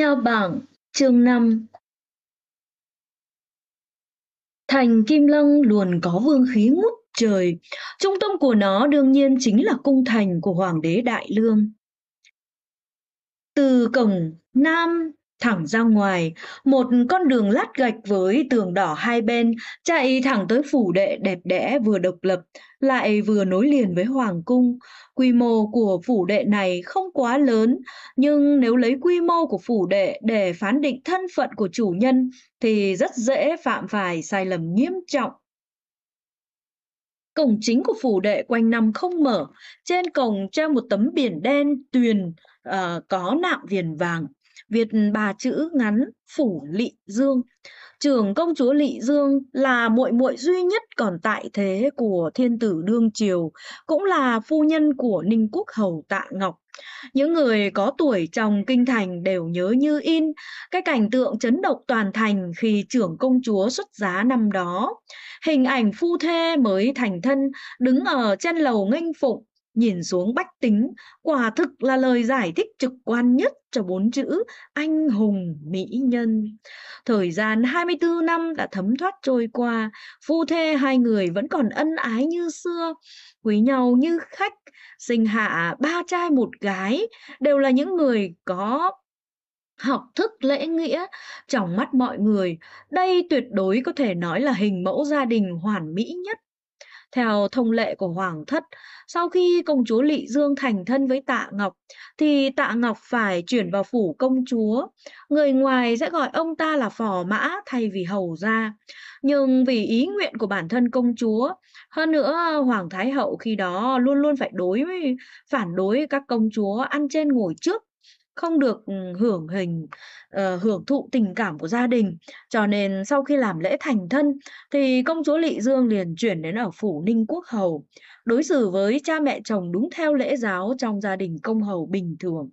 Theo bảng, chương 5. Thành Kim Lăng luôn có vương khí ngút trời, trung tâm của nó đương nhiên chính là cung thành của Hoàng đế Đại Lương. Từ cổng Nam thẳng ra ngoài, một con đường lát gạch với tường đỏ hai bên chạy thẳng tới phủ đệ đẹp đẽ vừa độc lập, lại vừa nối liền với hoàng cung. Quy mô của phủ đệ này không quá lớn, nhưng nếu lấy quy mô của phủ đệ để phán định thân phận của chủ nhân thì rất dễ phạm phải sai lầm nghiêm trọng. Cổng chính của phủ đệ quanh năm không mở, trên cổng treo một tấm biển đen tuyền có nạm viền vàng, viết ba chữ ngắn Phủ Lỵ Dương. Trưởng công chúa Lỵ Dương là muội muội duy nhất còn tại thế của thiên tử đương triều, cũng là phu nhân của Ninh Quốc hầu Tạ Ngọc. Những người có tuổi trong kinh thành đều nhớ như in cái cảnh tượng chấn động toàn thành khi trưởng công chúa xuất giá năm đó. Hình ảnh phu thê mới thành thân đứng ở trên lầu nghênh phụng, nhìn xuống bách tính, quả thực là lời giải thích trực quan nhất cho bốn chữ anh hùng mỹ nhân. Thời gian 24 năm đã thấm thoát trôi qua, phu thê hai người vẫn còn ân ái như xưa, quý nhau như khách, sinh hạ ba trai một gái, đều là những người có học thức lễ nghĩa. Trong mắt mọi người, đây tuyệt đối có thể nói là hình mẫu gia đình hoàn mỹ nhất. Theo thông lệ của Hoàng thất, sau khi công chúa Lỵ Dương thành thân với Tạ Ngọc, thì Tạ Ngọc phải chuyển vào phủ công chúa. Người ngoài sẽ gọi ông ta là phò mã thay vì hầu gia. Nhưng vì ý nguyện của bản thân công chúa, hơn nữa Hoàng Thái Hậu khi đó luôn luôn phải phản đối các công chúa ăn trên ngồi trước, không được hưởng thụ tình cảm của gia đình. Cho nên sau khi làm lễ thành thân thì công chúa Lỵ Dương liền chuyển đến ở phủ Ninh Quốc hầu, đối xử với cha mẹ chồng đúng theo lễ giáo trong gia đình công hầu bình thường.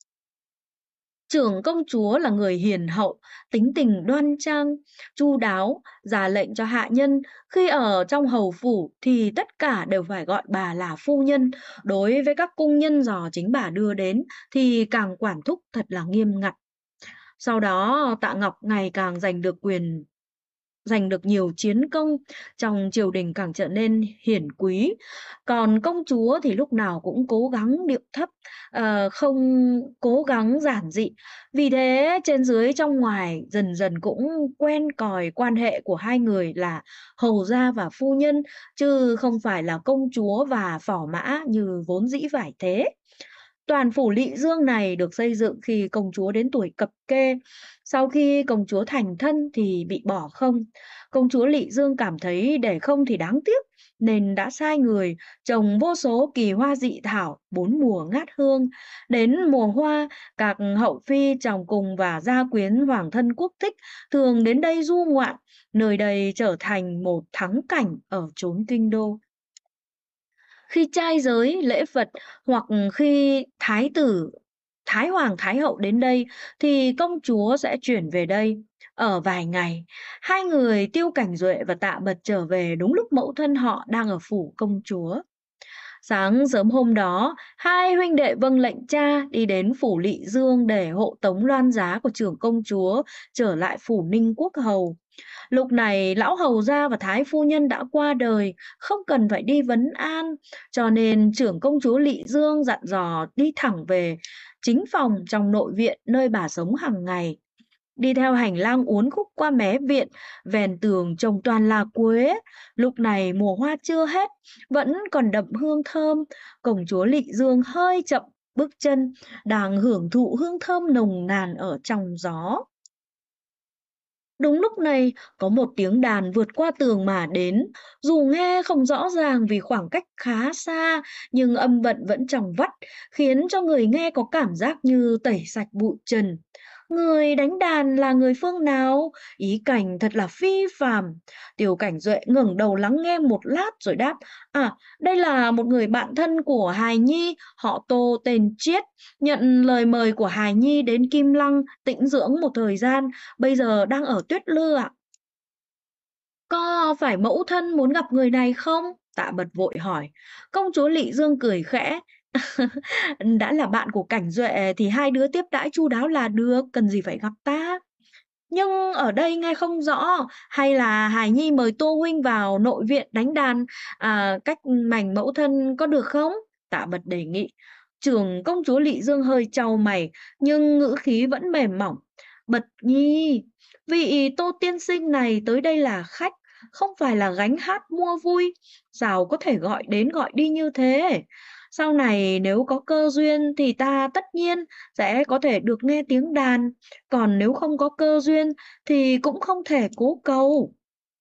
Trưởng công chúa là người hiền hậu, tính tình đoan trang, chu đáo, ra lệnh cho hạ nhân. Khi ở trong hầu phủ thì tất cả đều phải gọi bà là phu nhân. Đối với các cung nhân dò chính bà đưa đến thì càng quản thúc thật là nghiêm ngặt. Sau đó Tạ Ngọc ngày càng giành được nhiều chiến công, trong triều đình càng trở nên hiển quý. Còn công chúa thì lúc nào cũng cố gắng điệu thấp, không cố gắng giản dị. Vì thế trên dưới trong ngoài dần dần cũng quen còi quan hệ của hai người là hầu gia và phu nhân, chứ không phải là công chúa và phò mã như vốn dĩ phải thế. Toàn phủ Lỵ Dương này được xây dựng khi công chúa đến tuổi cập kê. Sau khi công chúa thành thân thì bị bỏ không. Công chúa Lỵ Dương cảm thấy để không thì đáng tiếc, nên đã sai người trồng vô số kỳ hoa dị thảo, bốn mùa ngát hương. Đến mùa hoa, các hậu phi chồng cùng và gia quyến hoàng thân quốc thích thường đến đây du ngoạn. Nơi đây trở thành một thắng cảnh ở chốn kinh đô. Khi trai giới, lễ vật hoặc khi thái tử, thái hoàng, thái hậu đến đây thì công chúa sẽ chuyển về đây ở vài ngày. Hai người Tiêu Cảnh Duệ và Tạ Bật trở về đúng lúc mẫu thân họ đang ở phủ công chúa. Sáng sớm hôm đó, hai huynh đệ vâng lệnh cha đi đến phủ Lỵ Dương để hộ tống loan giá của trưởng công chúa trở lại phủ Ninh Quốc hầu. Lúc này lão hầu gia và thái phu nhân đã qua đời, không cần phải đi vấn an, cho nên trưởng công chúa Lỵ Dương dặn dò đi thẳng về chính phòng trong nội viện nơi bà sống hàng ngày. Đi theo hành lang uốn khúc qua mé viện, ven tường trồng toàn là quế. Lúc này mùa hoa chưa hết, vẫn còn đậm hương thơm. Công chúa Lỵ Dương hơi chậm bước chân, đang hưởng thụ hương thơm nồng nàn ở trong gió. Đúng lúc này, có một tiếng đàn vượt qua tường mà đến, dù nghe không rõ ràng vì khoảng cách khá xa, nhưng âm vận vẫn trong vắt, khiến cho người nghe có cảm giác như tẩy sạch bụi trần. Người đánh đàn là người phương nào? Ý cảnh thật là phi phàm. Tiêu Cảnh Duệ ngẩng đầu lắng nghe một lát rồi đáp: À, đây là một người bạn thân của Hài Nhi, họ Tô tên Chiết, nhận lời mời của Hài Nhi đến Kim Lăng tĩnh dưỡng một thời gian, bây giờ đang ở Tuyết Lư ạ. Có phải mẫu thân muốn gặp người này không? Tạ Bật vội hỏi. Công chúa Lỵ Dương cười khẽ. Đã là bạn của Cảnh Duệ thì hai đứa tiếp đãi chu đáo là được, cần gì phải gặp ta. Nhưng ở đây nghe không rõ, hay là Hải Nhi mời Tô huynh vào nội viện đánh đàn, cách mảnh mẫu thân có được không? Tạ Bật đề nghị. Trưởng công chúa Lị Dương hơi chau mày, nhưng ngữ khí vẫn mềm mỏng. Bật Nhi, vị Tô tiên sinh này tới đây là khách, không phải là gánh hát mua vui. Sao có thể gọi đến gọi đi như thế? Sau này nếu có cơ duyên thì ta tất nhiên sẽ có thể được nghe tiếng đàn, còn nếu không có cơ duyên thì cũng không thể cố cầu.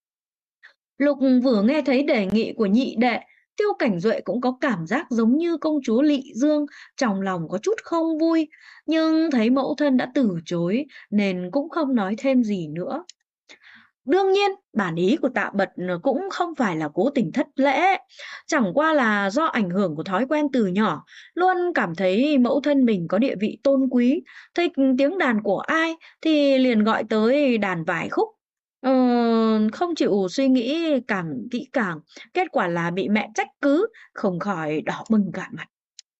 Lục vừa nghe thấy đề nghị của nhị đệ, Tiêu Cảnh Duệ cũng có cảm giác giống như công chúa Lị Dương, trong lòng có chút không vui, nhưng thấy mẫu thân đã từ chối nên cũng không nói thêm gì nữa. Đương nhiên, bản ý của Tạ Bật cũng không phải là cố tình thất lễ, chẳng qua là do ảnh hưởng của thói quen từ nhỏ, luôn cảm thấy mẫu thân mình có địa vị tôn quý, thích tiếng đàn của ai thì liền gọi tới đàn vài khúc. Ờ, không chịu suy nghĩ càng kỹ càng, kết quả là bị mẹ trách cứ, không khỏi đỏ bừng cả mặt.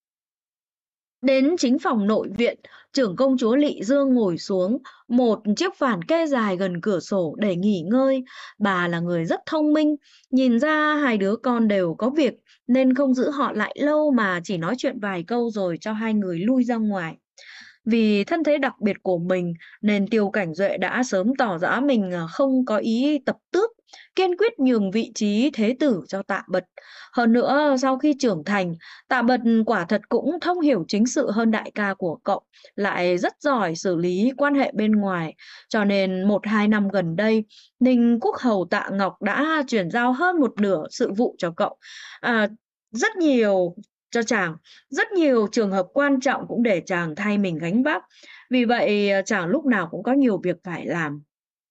Đến chính phòng nội viện, trưởng công chúa Lị Dương ngồi xuống, một chiếc phản kê dài gần cửa sổ để nghỉ ngơi. Bà là người rất thông minh, nhìn ra hai đứa con đều có việc nên không giữ họ lại lâu mà chỉ nói chuyện vài câu rồi cho hai người lui ra ngoài. Vì thân thế đặc biệt của mình nên Tiêu Cảnh Duệ đã sớm tỏ rõ mình không có ý tập tước, kiên quyết nhường vị trí thế tử cho Tạ Bật. Hơn nữa, sau khi trưởng thành, Tạ Bật quả thật cũng thông hiểu chính sự hơn đại ca của cậu, lại rất giỏi xử lý quan hệ bên ngoài. Cho nên 1-2 năm gần đây, Ninh Quốc Hầu Tạ Ngọc đã chuyển giao hơn một nửa sự vụ cho cậu. À, rất nhiều cho chàng rất nhiều trường hợp quan trọng cũng để chàng thay mình gánh vác. Vì vậy, chàng lúc nào cũng có nhiều việc phải làm.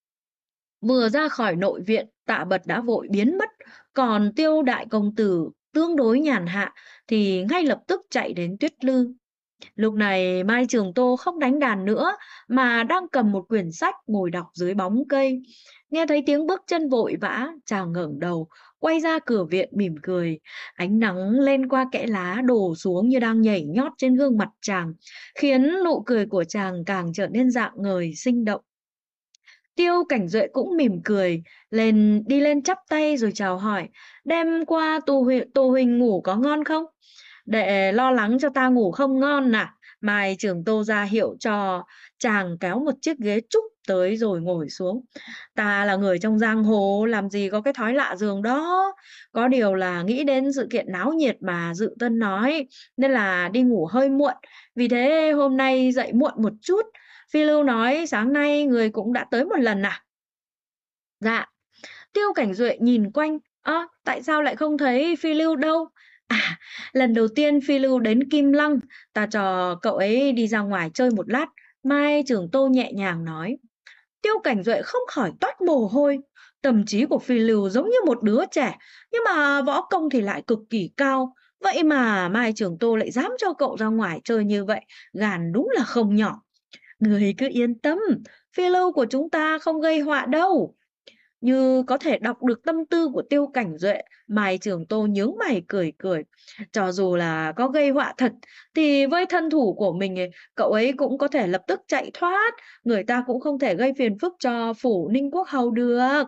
Vừa ra khỏi nội viện, Tạ Bật đã vội biến mất, còn Tiêu đại công tử tương đối nhàn hạ thì ngay lập tức chạy đến Tuyết Lư. Lúc này Mai Trường Tô không đánh đàn nữa mà đang cầm một quyển sách ngồi đọc dưới bóng cây. Nghe thấy tiếng bước chân vội vã, chàng ngẩng đầu, quay ra cửa viện mỉm cười. Ánh nắng lên qua kẽ lá đổ xuống như đang nhảy nhót trên gương mặt chàng, khiến nụ cười của chàng càng trở nên rạng ngời, sinh động. Tiêu Cảnh Duệ cũng mỉm cười, đi lên chắp tay rồi chào hỏi. Đêm qua Tô Huỳnh ngủ có ngon không? Đệ lo lắng cho ta ngủ không ngon à? Mai Trường Tô ra hiệu cho chàng kéo một chiếc ghế trúc tới rồi ngồi xuống. Ta là người trong giang hồ, làm gì có cái thói lạ giường đó. Có điều là nghĩ đến sự kiện náo nhiệt mà Dự Tân nói, nên là đi ngủ hơi muộn. Vì thế hôm nay dậy muộn một chút. Phi Lưu nói sáng nay người cũng đã tới một lần à? Dạ. Tiêu Cảnh Duệ nhìn quanh, tại sao lại không thấy Phi Lưu đâu? À, lần đầu tiên Phi Lưu đến Kim Lăng, ta cho cậu ấy đi ra ngoài chơi một lát. Mai Trường Tô nhẹ nhàng nói. Tiêu Cảnh Duệ không khỏi toát mồ hôi. Tâm trí của Phi Lưu giống như một đứa trẻ, nhưng mà võ công thì lại cực kỳ cao. Vậy mà Mai Trường Tô lại dám cho cậu ra ngoài chơi như vậy, gàn đúng là không nhỏ. Người cứ yên tâm, Phi Lưu của chúng ta không gây họa đâu. Như có thể đọc được tâm tư của Tiêu Cảnh Duệ, Mai Trường Tô nhướng mày cười cười. Cho dù là có gây họa thật, thì với thân thủ của mình cậu ấy cũng có thể lập tức chạy thoát. Người ta cũng không thể gây phiền phức cho phủ Ninh Quốc Hầu được.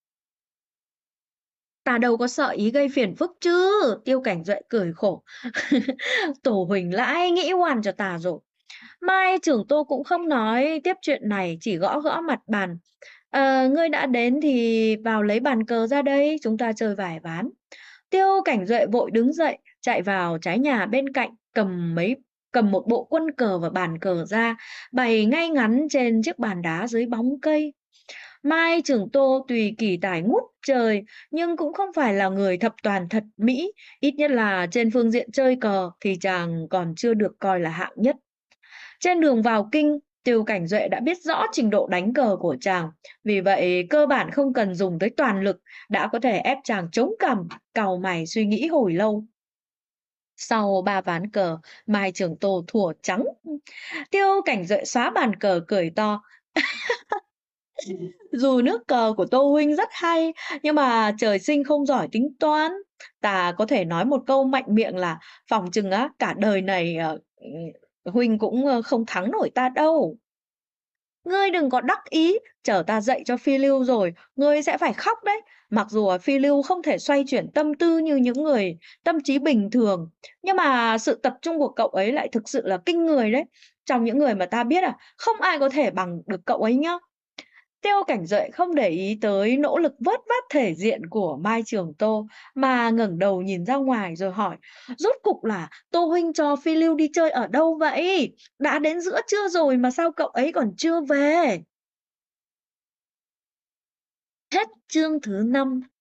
Ta đâu có sợ ý gây phiền phức chứ. Tiêu Cảnh Duệ cười khổ. Tổ Huỳnh lại nghĩ oan cho ta rồi. Mai Trường Tô cũng không nói tiếp chuyện này, chỉ gõ gõ mặt bàn. Ngươi đã đến thì vào lấy bàn cờ ra đây, chúng ta chơi vài ván. Tiêu Cảnh Duệ vội đứng dậy, chạy vào trái nhà bên cạnh, cầm một bộ quân cờ và bàn cờ ra, bày ngay ngắn trên chiếc bàn đá dưới bóng cây. Mai Trường Tô tùy kỳ tài ngút trời, nhưng cũng không phải là người thập toàn thật mỹ, ít nhất là trên phương diện chơi cờ thì chàng còn chưa được coi là hạng nhất. Trên đường vào kinh, Tiêu Cảnh Duệ đã biết rõ trình độ đánh cờ của chàng, vì vậy cơ bản không cần dùng tới toàn lực, đã có thể ép chàng chống cằm, cau mày suy nghĩ hồi lâu. Sau 3 ván cờ, Mai Trường Tô thua trắng. Tiêu Cảnh Duệ xóa bàn cờ cười to. Dù nước cờ của Tô Huynh rất hay, nhưng mà trời sinh không giỏi tính toán. Ta có thể nói một câu mạnh miệng là phỏng chừng á, cả đời này, Huynh cũng, không thắng nổi ta đâu. Ngươi đừng có đắc ý, chờ ta dạy cho phiêu lưu rồi, ngươi sẽ phải khóc đấy. Mặc dù phiêu lưu không thể xoay chuyển tâm tư như những người tâm trí bình thường, nhưng mà sự tập trung của cậu ấy lại thực sự là kinh người đấy. Trong những người mà ta biết không ai có thể bằng được cậu ấy nhá. Tiêu Cảnh Duệ không để ý tới nỗ lực vớt vát thể diện của Mai Trường Tô, mà ngẩng đầu nhìn ra ngoài rồi hỏi, rốt cục là Tô huynh cho Phi Lưu đi chơi ở đâu vậy? Đã đến giữa trưa rồi mà sao cậu ấy còn chưa về? Hết chương thứ 5.